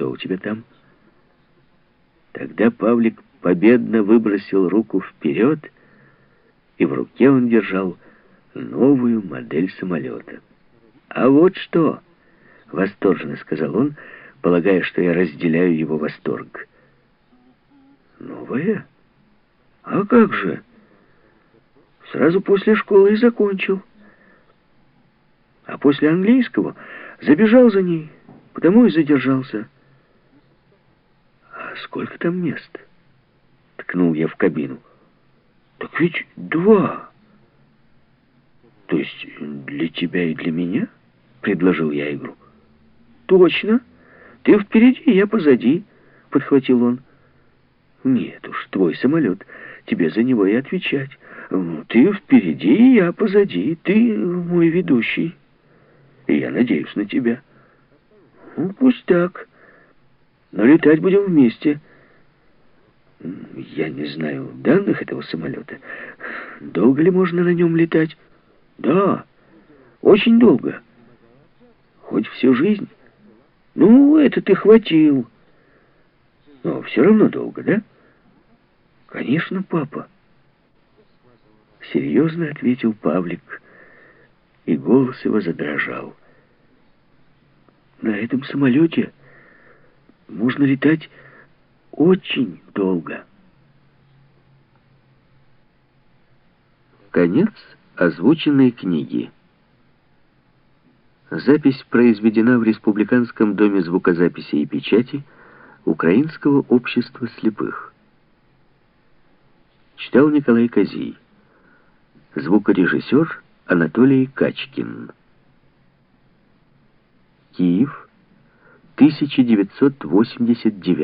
Что у тебя там? Тогда Павлик победно выбросил руку вперед, и в руке он держал новую модель самолета. «А вот что!» — восторженно сказал он, полагая, что я разделяю его восторг. «Новая? А как же? Сразу после школы и закончил. А после английского забежал за ней, потому и задержался». «А сколько там мест?» — ткнул я в кабину. «Так ведь 2. То есть для тебя и для меня?» — предложил я игру. «Точно. Ты впереди, я позади», — подхватил он. «Нет уж, твой самолет, тебе за него и отвечать. Ты впереди, я позади, ты мой ведущий, и я надеюсь на тебя». «Пусть так, но летать будем вместе». «Я не знаю данных этого самолета. Долго ли можно на нем летать?» «Да, очень долго. Хоть всю жизнь. Ну, это ты хватил. Но все равно долго, да?» «Конечно, папа», — серьезно ответил Павлик, и голос его задрожал. «На этом самолете можно летать очень долго». Конец озвученной книги. Запись произведена в Республиканском доме звукозаписи и печати Украинского общества слепых. Читал Николай Козий. Звукорежиссер Анатолий Качкин. Киев, 1989.